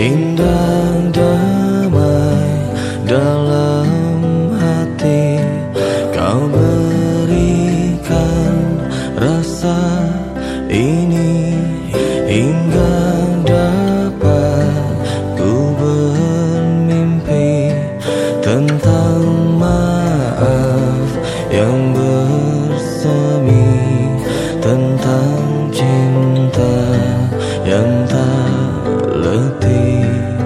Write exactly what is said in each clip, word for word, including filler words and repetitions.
Indah damai dalam hati, kau berikan rasa ini hingga dapat ku bermimpi tentang maaf yang bersemi, tentang cinta yang tak letih.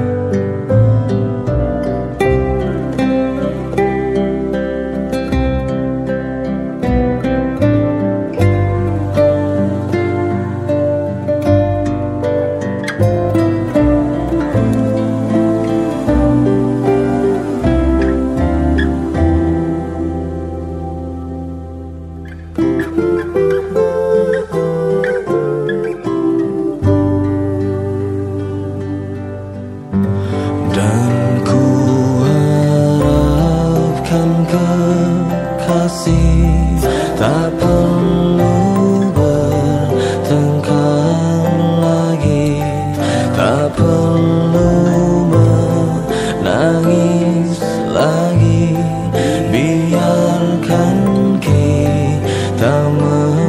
Dan ku harapkan kekasih tak perlu bertengkar lagi, tak perlu menangis lagi, biarkan kita